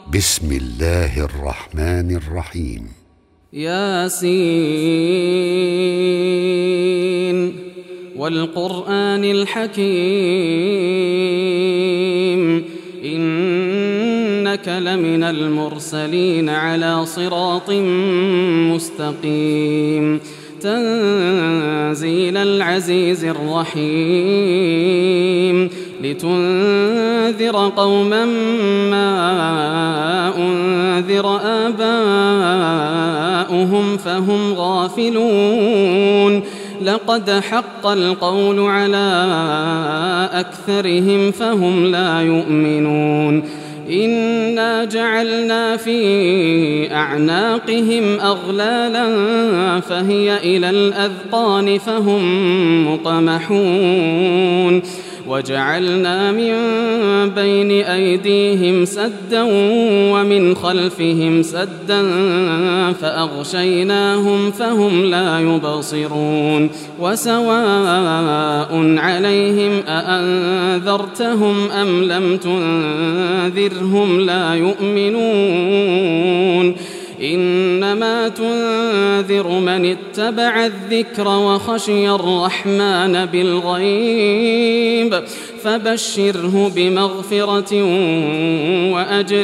بسم الله الرحمن الرحيم. ياسين والقرآن الحكيم إنك لمن المرسلين على صراط مستقيم تنزيل العزيز الرحيم لتنذر قوما ما أنذر آباؤهم فهم غافلون لقد حق القول على أكثرهم فهم لا يؤمنون إنا جعلنا في أعناقهم أغلالا فهي إلى الأذقان فهم مقمحون وجعلنا من بين أيديهم سدا ومن خلفهم سدا فأغشيناهم فهم لا يبصرون وسواء عليهم أأنذرتهم أم لم تنذرهم لا يؤمنون إنما تنذر من اتبع الذكر وخشي الرحمن بالغيب فبشره بمغفرة وأجر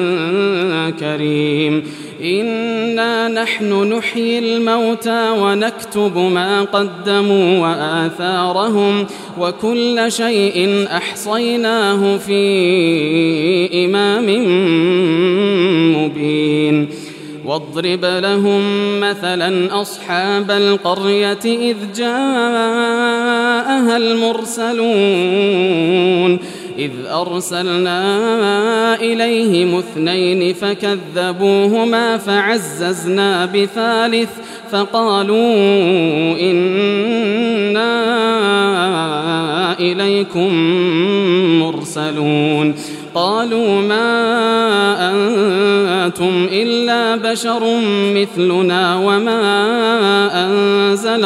كريم إنا نحن نحيي الموتى ونكتب ما قدموا وآثارهم وكل شيء أحصيناه في إمام مبين واضرب لهم مثلا أصحاب القرية إذ جاءها المرسلون إذ أرسلنا إليهم اثنين فكذبوهما فعززنا بثالث فقالوا إنا إليكم مرسلون قالوا ما أنتم إلا بشر مثلنا وما أنزل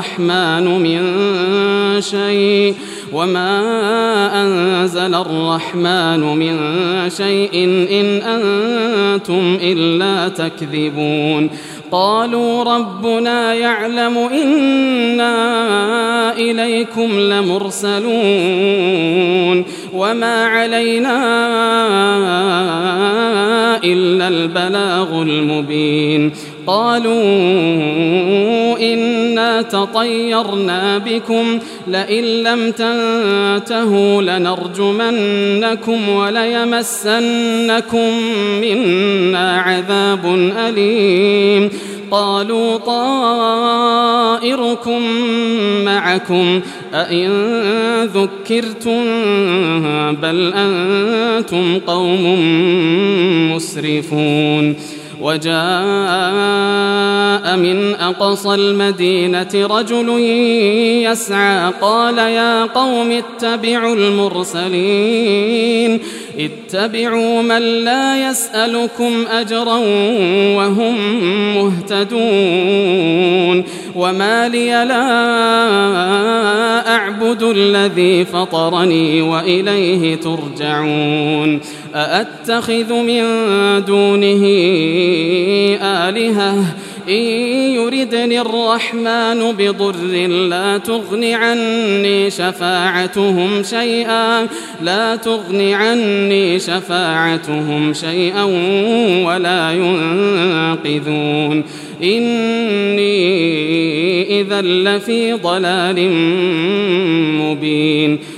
الرحمن من شيء إن أنتم إلا تكذبون قالوا ربنا يعلم إنا إليكم لمرسلون وما علينا إلا البلاغ المبين قالوا إنا تطيرنا بكم لئن لم تنتهوا لنرجمنكم وليمسنكم منا عذاب أليم قالوا طائركم معكم أئن ذكرتم بل أنتم قوم مسرفون وجاء من أقصى المدينة رجل يسعى قال يا قوم اتبعوا المرسلين اتبعوا من لا يسألكم أجرا وهم مهتدون وما لي لا أعبد الذي فطرني وإليه ترجعون أأتخذ من دونه آلهة إن يردني الرحمن بضر لا تغن عني شفاعتهم شيئا ولا ينقذون إني إذا لفي ضلال مبين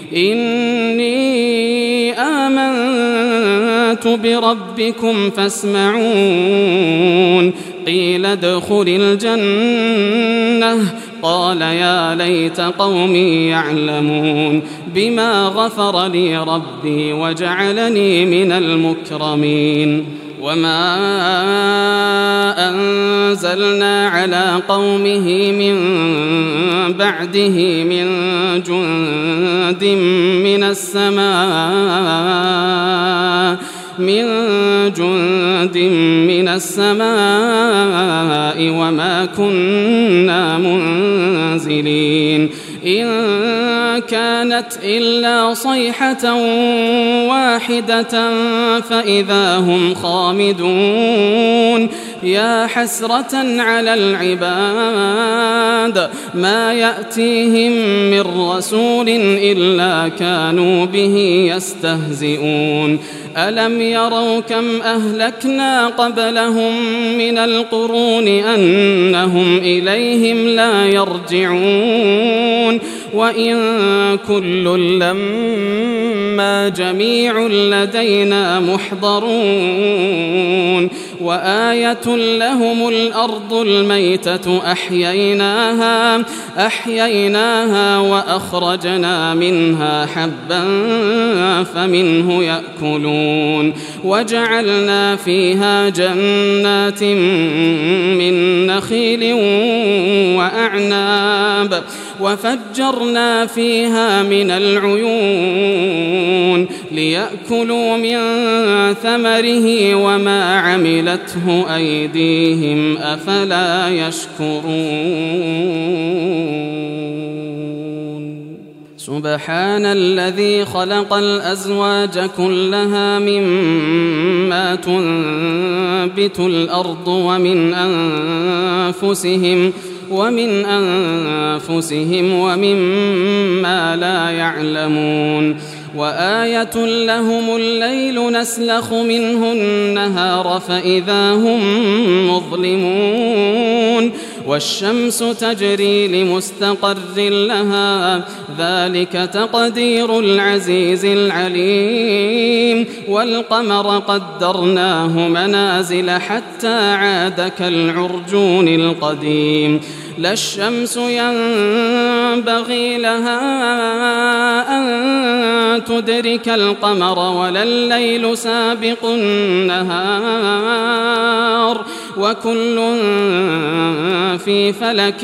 إني آمنت بربكم فاسمعون قيل ادخل الجنة قال يا ليت قومي يعلمون بما غفر لي ربي وجعلني من المكرمين وما أنزلنا على قومه من بعده من جند من السماء وما كنا منزلين إن كانت إلا صيحة واحدة فإذا هم خامدون يا حسرة على العباد ما يأتيهم من رسول إلا كانوا به يستهزئون ألم يروا كم أهلكنا قبلهم من القرون أنهم إليهم لا يرجعون وإن كل لما جميع لدينا محضرون وآية لهم الأرض الميتة أحييناها وأخرجنا منها حبا فمنه يأكلون وجعلنا فيها جنات من نخيل وأعناب وفجرنا فيها من العيون ليأكلوا من ثمره وما عملته أيديهم أفلا يشكرون سبحان الذي خلق الأزواج كلها مما تنبت الأرض ومن أنفسهم ومما لا يعلمون وآية لهم الليل نسلخ منه النهار فإذا هم مظلمون والشمس تجري لمستقر لها ذلك تقدير العزيز العليم والقمر قدرناه منازل حتى عاد كالعرجون القديم لا الشمس ينبغي لها أن تدرك القمر ولا الليل سابق النهار وكل في فلك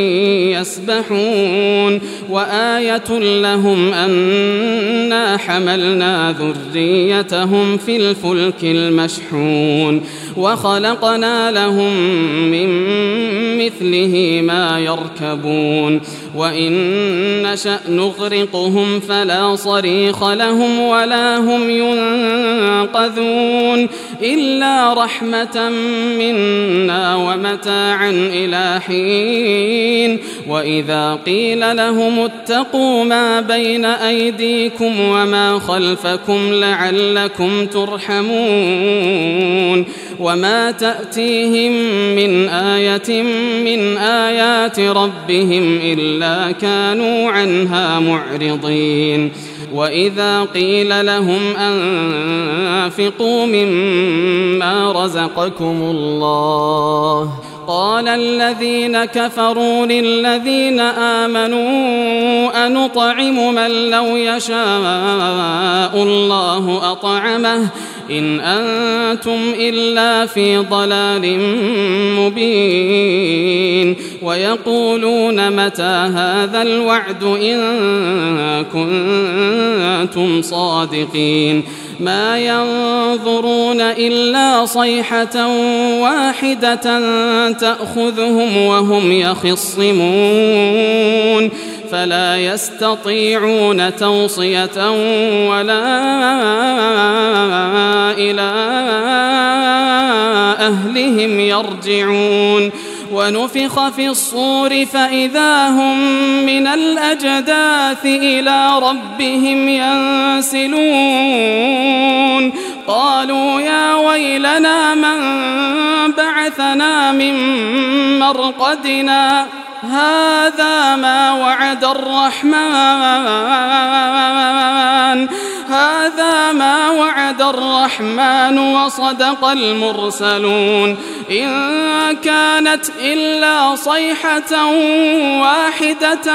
يسبحون وآية لهم أنا حملنا ذريتهم في الفلك المشحون وخلقنا لهم من مثله ما يركبون وإن نشأ نغرقهم فلا صريخ لهم ولا هم ينقذون إلا رحمة منا ومتاعا إلى حين وإذا قيل لهم اتقوا ما بين أيديكم وما خلفكم لعلكم ترحمون وما تأتيهم من آية من آيات ربهم إلا كانوا عنها معرضين وإذا قيل لهم أنفقوا مما رزقكم الله قال الذين كفروا للذين آمنوا أنطعم من لو يشاء الله أطعمه إن أنتم إلا في ضلال مبين ويقولون متى هذا الوعد إن كنتم صادقين ما ينظرون إلا صيحة واحدة تأخذهم وهم يخصمون فلا يستطيعون توصية ولا إلى أهلهم يرجعون ونفخ في الصور فإذا هم من الأجداث إلى ربهم ينسلون قالوا يا ويلنا من بعثنا من مرقدنا هذا ما وعد الرحمن وصدق المرسلون إن كانت إلا صيحة واحدة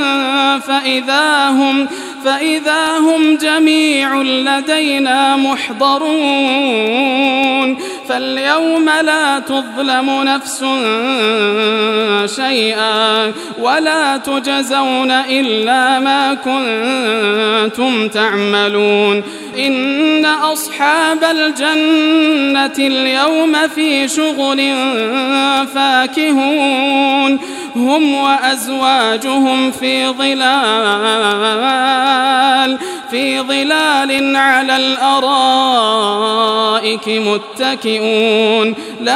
فإذا هم جميع لدينا محضرون فاليوم لا تظلم نفس شيئا ولا تجزون إلا ما كنتم تعملون إن أصحاب الجنة اليوم في شغل فاكهون هم وأزواجهم في ظلال على الأرائك متكئون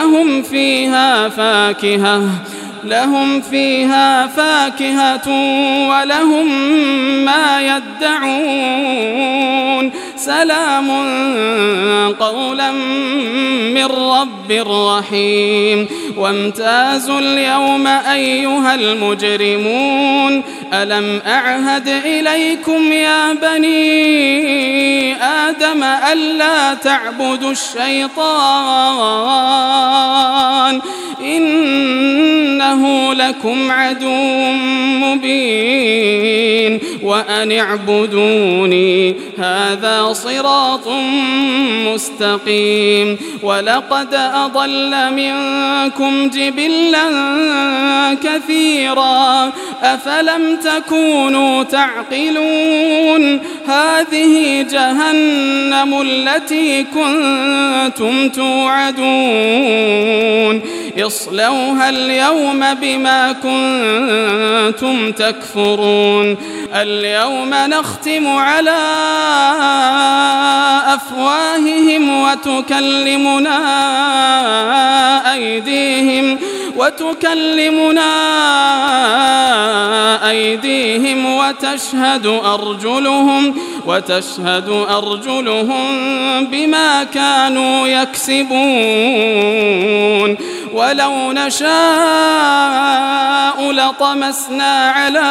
لهم فيها فاكهة ولهم ما يدعون سلام قولا من رب رحيم وامتازوا اليوم أيها المجرمون ألم أعهد إليكم يا بني آدم ألا تعبدوا الشيطان إنه لكم عدو مبين وأن اعبدوني هذا صراط مستقيم ولقد أضل منكم جبلا كثيرا أفلم تكونوا تعقلون هذه جهنم التي كنتم توعدون اصلوها اليوم بما كنتم تكفرون اليوم نختم على أفواههم وتكلمنا أيديهم وتشهد أرجلهم بما كانوا يكسبون ولو نشاء لطمسنا على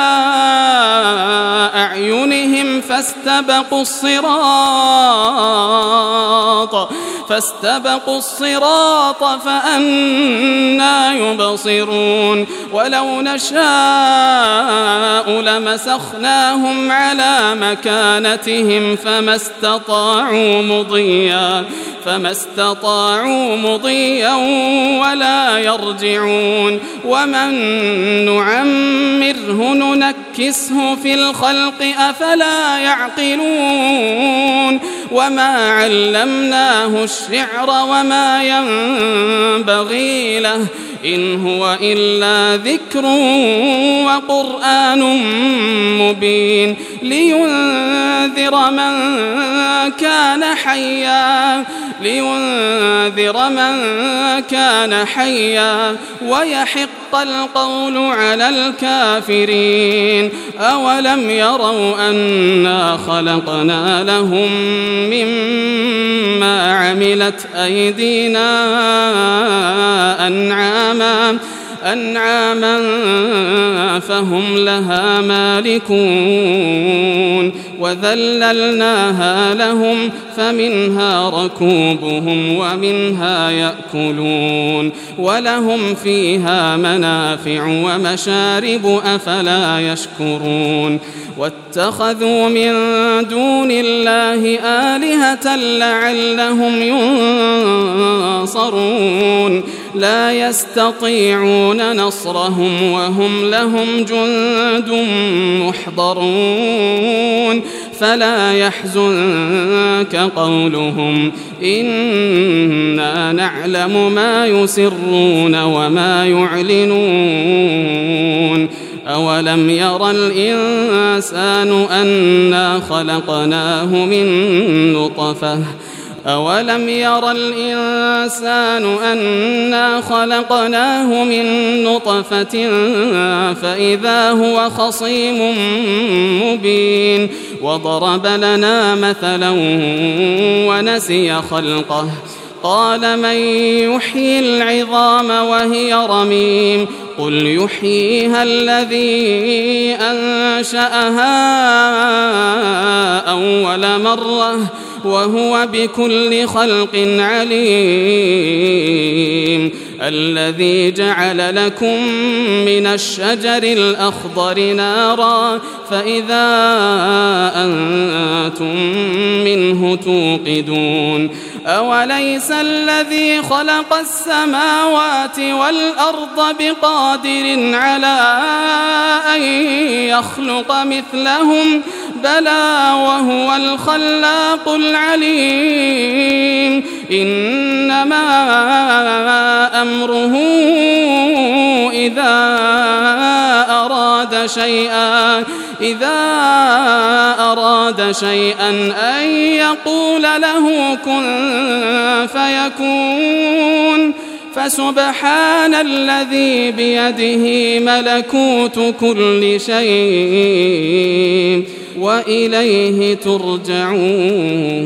أعينهم فاستبقوا الصراط فأنى يبصرون ولو نشاء لمسخناهم على مكانتهم فما استطاعوا مضيا ولا يرجعون ومن نعمره ننكسه في الخلق أفلا يعقلون وما علمناه الشعر وما ينبغي له إن هو إلا ذكر وقرآن مبين لينذر من كان حيا ويحق القول على الكافرين أولم يروا أنا خلقنا لهم مما عملت أيدينا أنعاما فهم لها مالكون وذللناها لهم فمنها ركوبهم ومنها يأكلون ولهم فيها منافع ومشارب أفلا يشكرون واتخذوا من دون الله آلهة لعلهم ينصرون لا يستطيعون نصرهم وهم لهم جند محضرون فلا يحزنك قولهم إنا نعلم ما يسرون وما يعلنون أولم ير الإنسان أنا خلقناه من نطفة فإذا هو خصيم مبين وضرب لنا مثلا ونسي خلقه قال من يحيي العظام وهي رميم قل يحييها الذي أنشأها أول مرة وهو بكل خلق عليم الذي جعل لكم من الشجر الأخضر نارا فإذا أنتم منه توقدون أوليس الذي خلق السماوات والأرض بقادر على أن يخلق مثلهم بلى وهو الخلاق العليم إنما أمره إذا أراد شيئا أن يقول له كن فيكون فسبحان الذي بيده ملكوت كل شيء وإليه ترجعون.